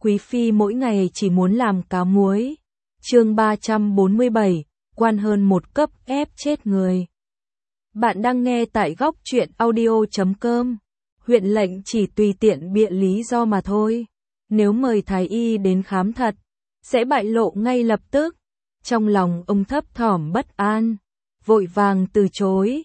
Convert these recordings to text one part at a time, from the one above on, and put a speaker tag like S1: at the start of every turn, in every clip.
S1: Quý phi mỗi ngày chỉ muốn làm cá muối. Chương 347, quan hơn một cấp ép chết người. Bạn đang nghe tại góc truyện audio.com. Huyện lệnh chỉ tùy tiện bịa lý do mà thôi. Nếu mời thái y đến khám thật, sẽ bại lộ ngay lập tức. Trong lòng ông thấp thỏm bất an, vội vàng từ chối,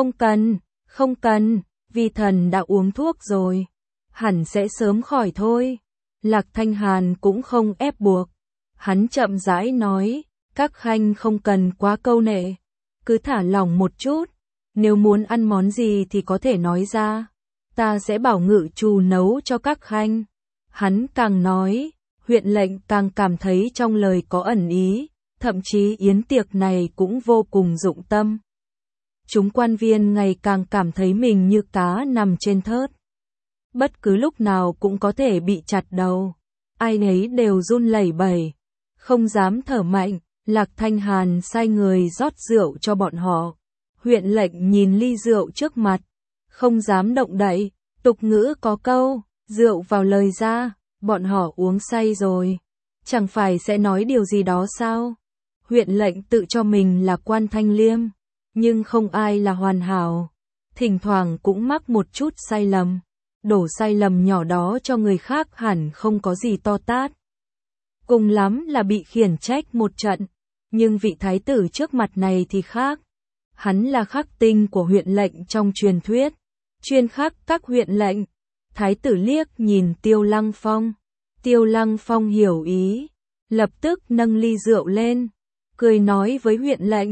S1: không cần, vi thần đã uống thuốc rồi, hẳn sẽ sớm khỏi thôi. Lạc Thanh Hàn cũng không ép buộc, hắn chậm rãi nói, các khanh không cần quá câu nệ, cứ thả lỏng một chút, nếu muốn ăn món gì thì có thể nói ra, ta sẽ bảo ngự trù nấu cho các khanh. Hắn càng nói, huyện lệnh càng cảm thấy trong lời có ẩn ý, thậm chí yến tiệc này cũng vô cùng dụng tâm. Chúng quan viên ngày càng cảm thấy mình như cá nằm trên thớt. Bất cứ lúc nào cũng có thể bị chặt đầu. Ai nấy đều run lẩy bẩy, không dám thở mạnh. Lạc Thanh Hàn sai người rót rượu cho bọn họ. Huyện lệnh nhìn ly rượu trước mặt, không dám động đậy. Tục ngữ có câu, rượu vào lời ra, bọn họ uống say rồi, chẳng phải sẽ nói điều gì đó sao? Huyện lệnh tự cho mình là quan thanh liêm, nhưng không ai là hoàn hảo, thỉnh thoảng cũng mắc một chút sai lầm. Đổ sai lầm nhỏ đó cho người khác hẳn không có gì to tát. Cùng lắm là bị khiển trách một trận, nhưng vị thái tử trước mặt này thì khác. Hắn là khắc tinh của huyện lệnh trong truyền thuyết, chuyên khắc các huyện lệnh. Thái tử liếc nhìn Tiêu Lăng Phong. Tiêu Lăng Phong hiểu ý, lập tức nâng ly rượu lên, cười nói với huyện lệnh,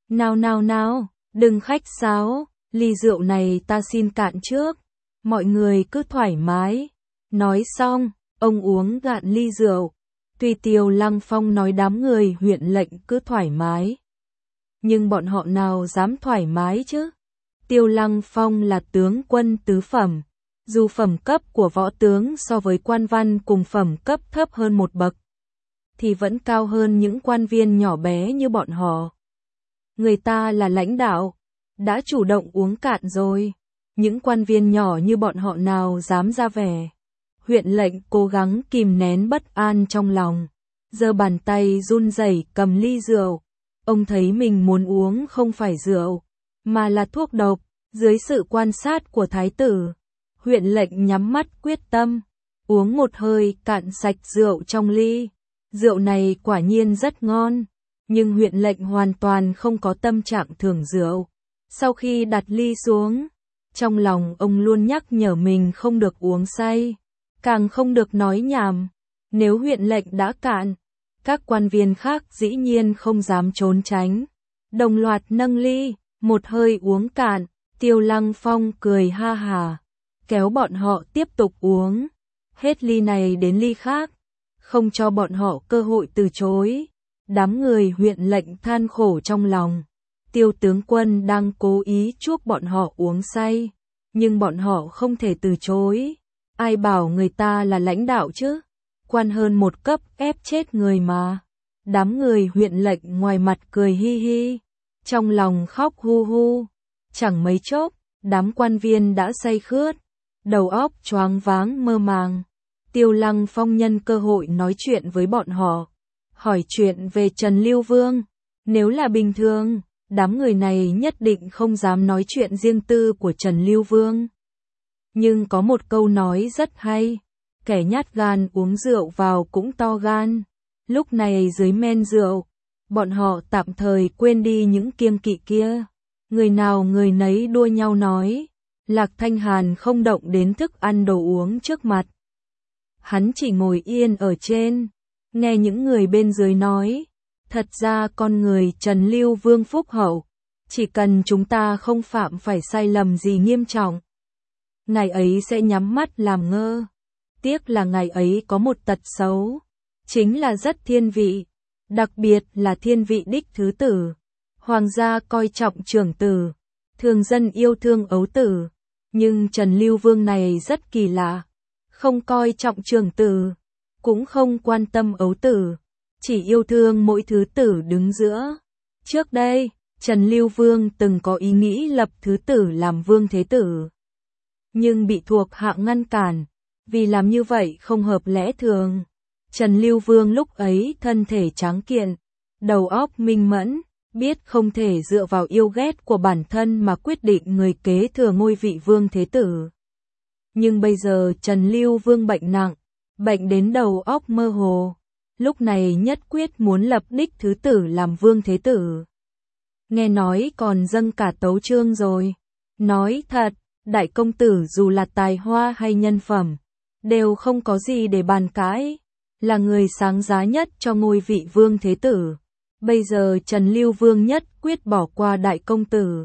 S1: nào, đừng khách sáo, ly rượu này ta xin cạn trước. Mọi người cứ thoải mái. Nói xong, ông uống cạn ly rượu. Tuy Tiêu Lăng Phong nói đám người huyện lệnh cứ thoải mái, nhưng bọn họ nào dám thoải mái chứ? Tiêu Lăng Phong là tướng quân tứ phẩm, dù phẩm cấp của võ tướng so với quan văn cùng phẩm cấp thấp hơn một bậc, thì vẫn cao hơn những quan viên nhỏ bé như bọn họ. Người ta là lãnh đạo, đã chủ động uống cạn rồi. Những quan viên nhỏ như bọn họ nào dám ra vẻ. Huyện lệnh cố gắng kìm nén bất an trong lòng, giơ bàn tay run rẩy cầm ly rượu. Ông thấy mình muốn uống không phải rượu, mà là thuốc độc. Dưới sự quan sát của thái tử, huyện lệnh nhắm mắt quyết tâm, uống một hơi cạn sạch rượu trong ly. Rượu này quả nhiên rất ngon, nhưng huyện lệnh hoàn toàn không có tâm trạng thưởng rượu. Sau khi đặt ly xuống, trong lòng ông luôn nhắc nhở mình không được uống say, càng không được nói nhảm. Nếu huyện lệnh đã cạn, các quan viên khác dĩ nhiên không dám trốn tránh, đồng loạt nâng ly, một hơi uống cạn. Tiêu Lăng Phong cười ha hà, kéo bọn họ tiếp tục uống, hết ly này đến ly khác, không cho bọn họ cơ hội từ chối. Đám người huyện lệnh than khổ trong lòng. Tiêu tướng quân đang cố ý chuốc bọn họ uống say, nhưng bọn họ không thể từ chối. Ai bảo người ta là lãnh đạo chứ? Quan hơn một cấp ép chết người mà. Đám người huyện lệnh ngoài mặt cười hi hi, trong lòng khóc hu hu. Chẳng mấy chốc, đám quan viên đã say khướt, đầu óc choáng váng mơ màng. Tiêu Lăng Phong nhân cơ hội nói chuyện với bọn họ, hỏi chuyện về Trần Lưu Vương. Nếu là bình thường, đám người này nhất định không dám nói chuyện riêng tư của Trần Lưu Vương. Nhưng có một câu nói rất hay, kẻ nhát gan uống rượu vào cũng to gan. Lúc này dưới men rượu, bọn họ tạm thời quên đi những kiêng kỵ kia. Người nào người nấy đua nhau nói. Lạc Thanh Hàn không động đến thức ăn đồ uống trước mặt. Hắn chỉ ngồi yên ở trên, nghe những người bên dưới nói. Thật ra con người Trần Lưu Vương phúc hậu, chỉ cần chúng ta không phạm phải sai lầm gì nghiêm trọng, ngài ấy sẽ nhắm mắt làm ngơ. Tiếc là ngài ấy có một tật xấu, chính là rất thiên vị, đặc biệt là thiên vị đích thứ tử. Hoàng gia coi trọng trưởng tử, thường dân yêu thương ấu tử, nhưng Trần Lưu Vương này rất kỳ lạ, không coi trọng trưởng tử, cũng không quan tâm ấu tử, chỉ yêu thương mỗi thứ tử đứng giữa. Trước đây, Trần Lưu Vương từng có ý nghĩ lập thứ tử làm vương thế tử, nhưng bị thuộc hạ ngăn cản, vì làm như vậy không hợp lẽ thường. Trần Lưu Vương lúc ấy thân thể tráng kiện, đầu óc minh mẫn, biết không thể dựa vào yêu ghét của bản thân mà quyết định người kế thừa ngôi vị vương thế tử. Nhưng bây giờ Trần Lưu Vương bệnh nặng, bệnh đến đầu óc mơ hồ, lúc này nhất quyết muốn lập đích thứ tử làm vương thế tử. Nghe nói còn dâng cả tấu chương rồi. Nói thật, đại công tử dù là tài hoa hay nhân phẩm, đều không có gì để bàn cãi, là người sáng giá nhất cho ngôi vị vương thế tử. Bây giờ Trần Lưu Vương nhất quyết bỏ qua đại công tử,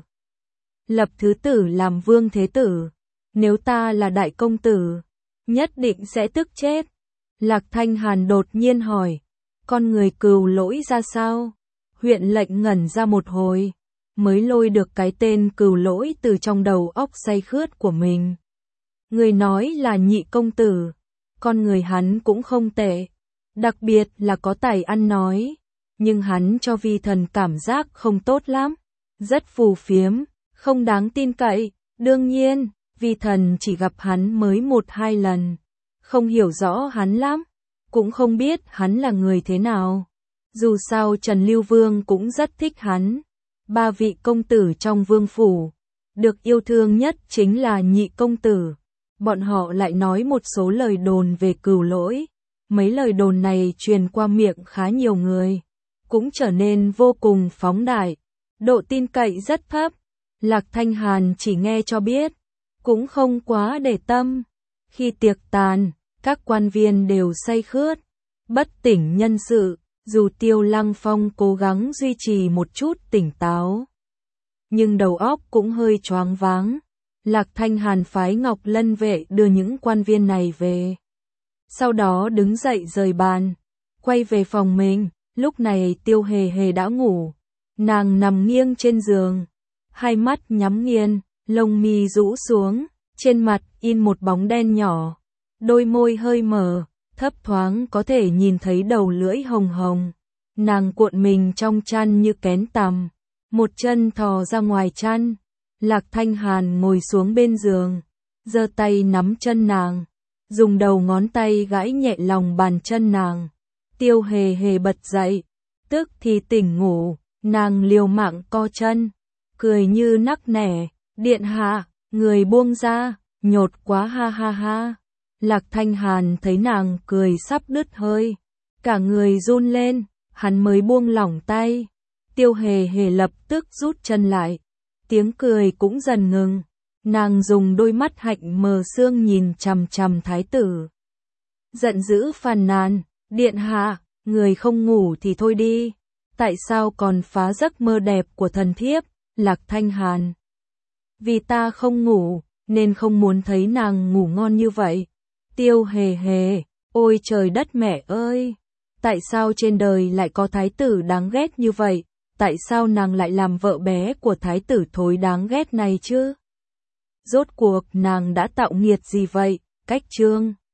S1: lập thứ tử làm vương thế tử. Nếu ta là đại công tử, nhất định sẽ tức chết. Lạc Thanh Hàn đột nhiên hỏi, con người Cừu Lỗi ra sao? Huyện lệnh ngẩn ra một hồi, mới lôi được cái tên Cừu Lỗi từ trong đầu óc say khướt của mình. Người nói là nhị công tử, con người hắn cũng không tệ, đặc biệt là có tài ăn nói, nhưng hắn cho vi thần cảm giác không tốt lắm, rất phù phiếm, không đáng tin cậy. Đương nhiên, vi thần chỉ gặp hắn mới 1-2 lần, không hiểu rõ hắn lắm, cũng không biết hắn là người thế nào. Dù sao Trần Lưu Vương cũng rất thích hắn. 3 vị công tử trong vương phủ, được yêu thương nhất chính là nhị công tử. Bọn họ lại nói một số lời đồn về Cừu Lỗi. Mấy lời đồn này truyền qua miệng khá nhiều người, cũng trở nên vô cùng phóng đại, độ tin cậy rất thấp. Lạc Thanh Hàn chỉ nghe cho biết, cũng không quá để tâm. Khi tiệc tàn, các quan viên đều say khướt, bất tỉnh nhân sự, dù Tiêu Lăng Phong cố gắng duy trì một chút tỉnh táo, nhưng đầu óc cũng hơi choáng váng. Lạc Thanh Hàn phái Ngọc Lân vệ đưa những quan viên này về. Sau đó đứng dậy rời bàn, quay về phòng mình. Lúc này Tiêu Hề Hề đã ngủ, nàng nằm nghiêng trên giường, hai mắt nhắm nghiền, lông mi rũ xuống, trên mặt in một bóng đen nhỏ, đôi môi hơi mở, thấp thoáng có thể nhìn thấy đầu lưỡi hồng hồng. Nàng cuộn mình trong chăn như kén tằm, một chân thò ra ngoài chăn. Lạc Thanh Hàn ngồi xuống bên giường, giơ tay nắm chân nàng, dùng đầu ngón tay gãi nhẹ lòng bàn chân nàng. Tiêu Hề Hề bật dậy, tức thì tỉnh ngủ, nàng liều mạng co chân, cười như nắc nẻ, điện hạ, người buông ra, nhột quá ha ha ha. Lạc Thanh Hàn thấy nàng cười sắp đứt hơi, cả người run lên, hắn mới buông lỏng tay. Tiêu Hề Hề lập tức rút chân lại, tiếng cười cũng dần ngừng, nàng dùng đôi mắt hạnh mờ sương nhìn chằm chằm thái tử. Giận dữ phàn nàn, điện hạ, người không ngủ thì thôi đi, tại sao còn phá giấc mơ đẹp của thần thiếp? Lạc Thanh Hàn, vì ta không ngủ, nên không muốn thấy nàng ngủ ngon như vậy. Tiêu Hề Hề, ôi trời đất mẹ ơi, tại sao trên đời lại có thái tử đáng ghét như vậy? Tại sao nàng lại làm vợ bé của thái tử thối đáng ghét này chứ? Rốt cuộc nàng đã tạo nghiệt gì vậy? Cách chương